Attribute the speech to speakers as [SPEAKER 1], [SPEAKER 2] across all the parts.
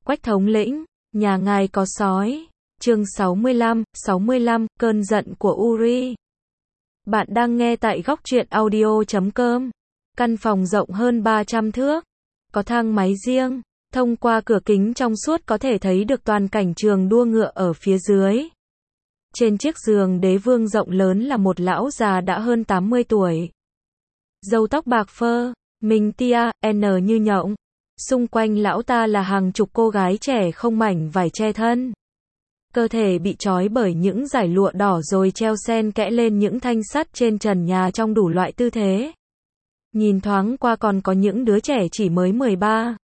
[SPEAKER 1] Quách thống lĩnh, nhà ngài có sói. Chương 65, cơn giận của Uri. Bạn đang nghe tại góc truyện audio.com. Căn phòng rộng hơn 300 thước, có thang máy riêng, thông qua cửa kính trong suốt có thể thấy được toàn cảnh trường đua ngựa ở phía dưới. Trên chiếc giường đế vương rộng lớn là một lão già đã hơn 80 tuổi. Râu tóc bạc phơ, mình tia, như nhộng. Xung quanh lão ta là hàng chục cô gái trẻ không mảnh vải che thân. Cơ thể bị trói bởi những dải lụa đỏ rồi treo xen kẽ lên những thanh sắt trên trần nhà trong đủ loại tư thế. Nhìn thoáng qua còn có những đứa trẻ chỉ mới 13,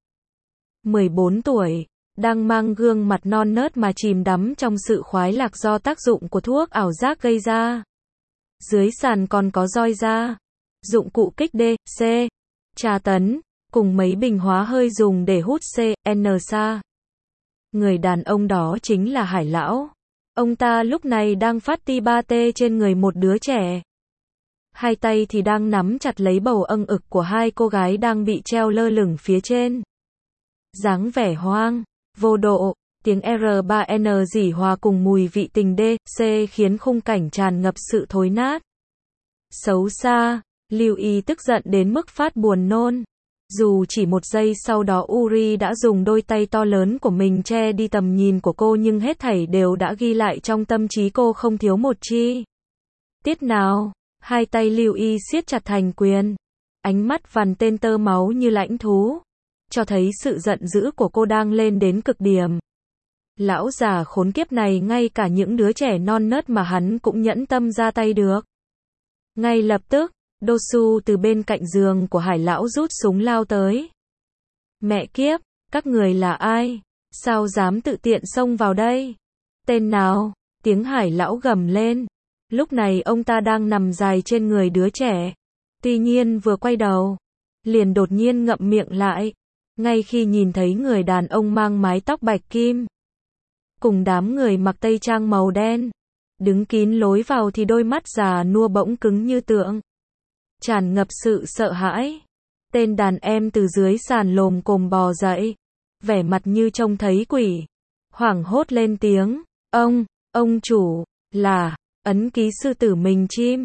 [SPEAKER 1] 14 tuổi, đang mang gương mặt non nớt mà chìm đắm trong sự khoái lạc do tác dụng của thuốc ảo giác gây ra. Dưới sàn còn có roi da, dụng cụ kích D, C, tra tấn, cùng mấy bình hóa hơi dùng để hút CN. Người đàn ông đó chính là Hải Lão. Ông ta lúc này đang phát ti ba tê trên người một đứa trẻ. Hai tay thì đang nắm chặt lấy bầu âng ực của hai cô gái đang bị treo lơ lửng phía trên. Dáng vẻ hoang, vô độ, tiếng R3N rỉ hòa cùng mùi vị tình D, C khiến khung cảnh tràn ngập sự thối nát. Xấu xa, Lưu Y tức giận đến mức phát buồn nôn. Dù chỉ một giây sau đó Uri đã dùng đôi tay to lớn của mình che đi tầm nhìn của cô nhưng hết thảy đều đã ghi lại trong tâm trí cô không thiếu một chi tiết nào. Hai tay Lưu Y siết chặt thành quyền. Ánh mắt vằn tên tơ máu như lãnh thú, cho thấy sự giận dữ của cô đang lên đến cực điểm. Lão già khốn kiếp này ngay cả những đứa trẻ non nớt mà hắn cũng nhẫn tâm ra tay được. Ngay lập tức, Dosu từ bên cạnh giường của Hải Lão rút súng lao tới. Mẹ kiếp, các người là ai? Sao dám tự tiện xông vào đây? Tên nào? Tiếng Hải Lão gầm lên. Lúc này ông ta đang nằm dài trên người đứa trẻ. Tuy nhiên vừa quay đầu, liền đột nhiên ngậm miệng lại. Ngay khi nhìn thấy người đàn ông mang mái tóc bạch kim, cùng đám người mặc tây trang màu đen, đứng kín lối vào thì đôi mắt già nua bỗng cứng như tượng, tràn ngập sự sợ hãi. Tên đàn em từ dưới sàn lồm cồm bò dậy, vẻ mặt như trông thấy quỷ, hoảng hốt lên tiếng, ông chủ, là, ấn ký sư tử mình chim,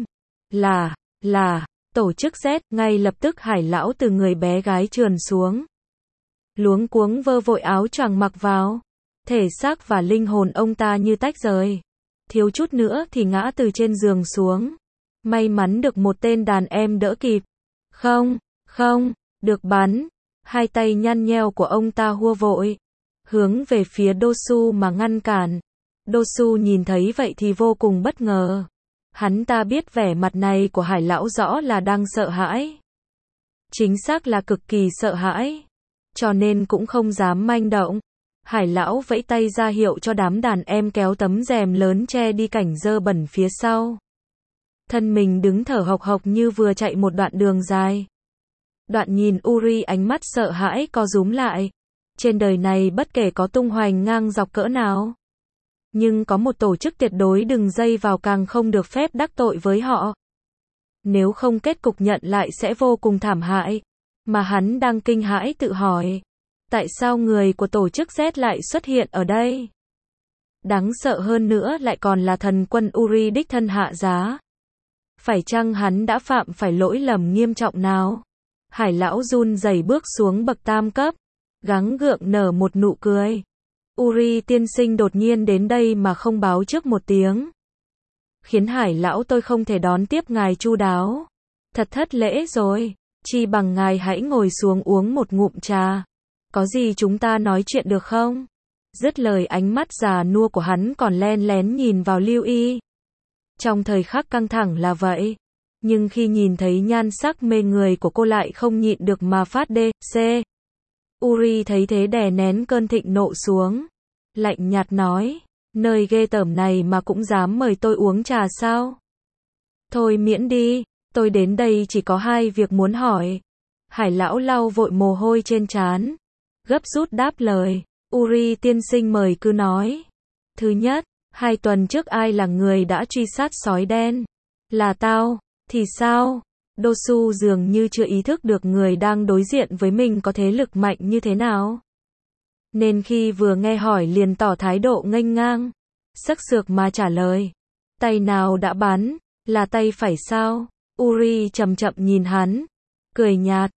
[SPEAKER 1] là, tổ chức Z. Ngay lập tức Hải Lão từ người bé gái trườn xuống, luống cuống vơ vội áo choàng mặc vào, thể xác và linh hồn ông ta như tách rời, thiếu chút nữa thì ngã từ trên giường xuống. May mắn được một tên đàn em đỡ kịp. Không, được bắn. Hai tay nhăn nheo của ông ta hua vội, hướng về phía Dosu mà ngăn cản. Dosu nhìn thấy vậy thì vô cùng bất ngờ. Hắn ta biết vẻ mặt này của Hải Lão rõ là đang sợ hãi. Chính xác là cực kỳ sợ hãi. Cho nên cũng không dám manh động. Hải Lão vẫy tay ra hiệu cho đám đàn em kéo tấm rèm lớn che đi cảnh dơ bẩn phía sau. Thân mình đứng thở hộc hộc như vừa chạy một đoạn đường dài. Đoạn nhìn Uri ánh mắt sợ hãi co rúm lại. Trên đời này bất kể có tung hoành ngang dọc cỡ nào, nhưng có một tổ chức tuyệt đối đừng dây vào, càng không được phép đắc tội với họ. Nếu không kết cục nhận lại sẽ vô cùng thảm hại. Mà hắn đang kinh hãi tự hỏi, tại sao người của tổ chức Z lại xuất hiện ở đây? Đáng sợ hơn nữa lại còn là thần quân Uri đích thân hạ giá. Phải chăng hắn đã phạm phải lỗi lầm nghiêm trọng nào? Hải Lão run rẩy bước xuống bậc tam cấp, gắng gượng nở một nụ cười. Uri tiên sinh đột nhiên đến đây mà không báo trước một tiếng, khiến Hải Lão tôi không thể đón tiếp ngài chu đáo. Thật thất lễ rồi, chi bằng ngài hãy ngồi xuống uống một ngụm trà. Có gì chúng ta nói chuyện được không? Dứt lời ánh mắt già nua của hắn còn len lén nhìn vào Lưu Y. Trong thời khắc căng thẳng là vậy, nhưng khi nhìn thấy nhan sắc mê người của cô lại không nhịn được mà phát D, C. Uri thấy thế đè nén cơn thịnh nộ xuống, lạnh nhạt nói, nơi ghê tởm này mà cũng dám mời tôi uống trà sao? Thôi miễn đi, tôi đến đây chỉ có hai việc muốn hỏi. Hải Lão lau vội mồ hôi trên trán, gấp rút đáp lời, Uri tiên sinh mời cứ nói. Thứ nhất, 2 tuần trước ai là người đã truy sát sói đen? Là tao. Thì sao? Dosu dường như chưa ý thức được người đang đối diện với mình có thế lực mạnh như thế nào. nên khi vừa nghe hỏi liền tỏ thái độ nghênh ngang, sắc sược mà trả lời. Tay nào đã bắn, là tay phải sao? Uri chậm chậm nhìn hắn, cười nhạt,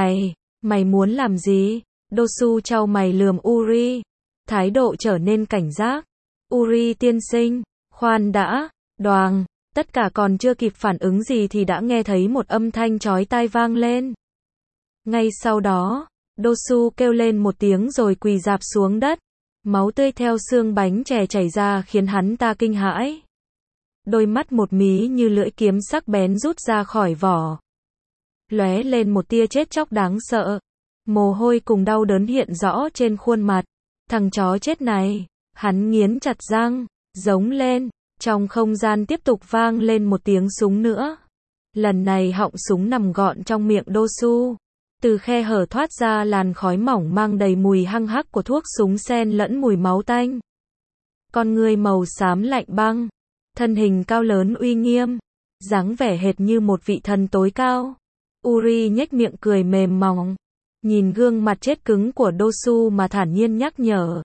[SPEAKER 1] mày muốn làm gì? Dosu chau mày lườm Uri, thái độ trở nên cảnh giác. Uri tiên sinh, khoan đã, đoàng, tất cả còn chưa kịp phản ứng gì thì đã nghe thấy một âm thanh chói tai vang lên. Ngay sau đó, Dosu kêu lên một tiếng rồi quỳ rạp xuống đất, máu tươi theo xương bánh chè chảy ra khiến hắn ta kinh hãi. Đôi mắt một mí như lưỡi kiếm sắc bén rút ra khỏi vỏ, lóe lên một tia chết chóc đáng sợ. Mồ hôi cùng đau đớn hiện rõ trên khuôn mặt. Thằng chó chết này, hắn nghiến chặt răng, giống lên. Trong không gian tiếp tục vang lên một tiếng súng nữa. Lần này họng súng nằm gọn trong miệng Dosu. Từ khe hở thoát ra làn khói mỏng mang đầy mùi hăng hắc của thuốc súng xen lẫn mùi máu tanh. Con người màu xám lạnh băng, thân hình cao lớn uy nghiêm, dáng vẻ hệt như một vị thần tối cao. Uri nhếch miệng cười mềm mỏng, nhìn gương mặt chết cứng của Dosu mà thản nhiên nhắc nhở.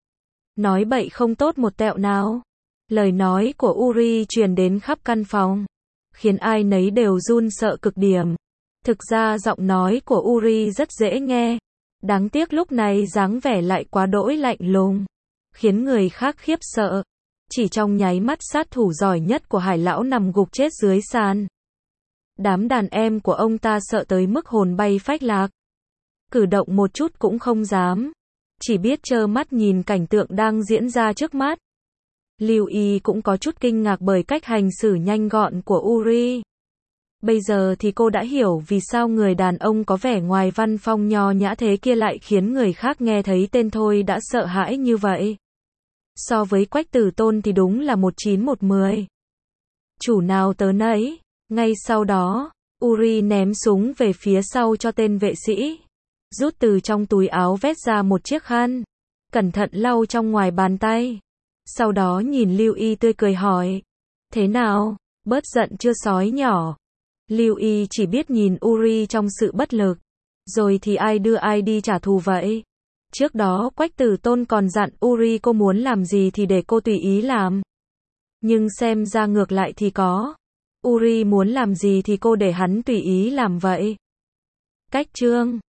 [SPEAKER 1] Nói bậy không tốt một tẹo nào. Lời nói của Uri truyền đến khắp căn phòng, khiến ai nấy đều run sợ cực điểm. Thực ra giọng nói của Uri rất dễ nghe, đáng tiếc lúc này dáng vẻ lại quá đỗi lạnh lùng, khiến người khác khiếp sợ. Chỉ trong nháy mắt sát thủ giỏi nhất của Hải lão nằm gục chết dưới sàn. Đám đàn em của ông ta sợ tới mức hồn bay phách lạc, cử động một chút cũng không dám, chỉ biết trơ mắt nhìn cảnh tượng đang diễn ra trước mắt. Lưu Y cũng có chút kinh ngạc bởi cách hành xử nhanh gọn của Uri. Bây giờ thì cô đã hiểu vì sao người đàn ông có vẻ ngoài văn phong nho nhã thế kia lại khiến người khác nghe thấy tên thôi đã sợ hãi như vậy. So với Quách Tử Tôn thì đúng là 1/9/10. Chủ nào tớ nấy. Ngay sau đó, Uri ném súng về phía sau cho tên vệ sĩ, rút từ trong túi áo vest ra một chiếc khăn, cẩn thận lau trong ngoài bàn tay. Sau đó nhìn Lưu Y tươi cười hỏi, thế nào, bớt giận chưa sói nhỏ? Lưu Y chỉ biết nhìn Uri trong sự bất lực, rồi thì ai đưa ai đi trả thù vậy? Trước đó Quách Tử Tôn còn dặn Uri cô muốn làm gì thì để cô tùy ý làm. Nhưng xem ra ngược lại thì có. Uri muốn làm gì thì cô để hắn tùy ý làm vậy. Cách chương